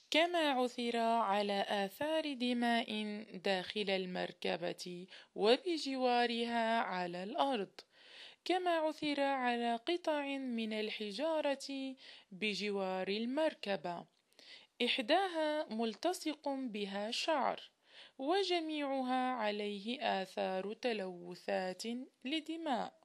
كما عثر على آثار دماء داخل المركبة وبجوارها على الأرض، كما عثر على قطع من الحجارة بجوار المركبة، إحداها ملتصق بها شعر، وجميعها عليه آثار تلوثات لدماء.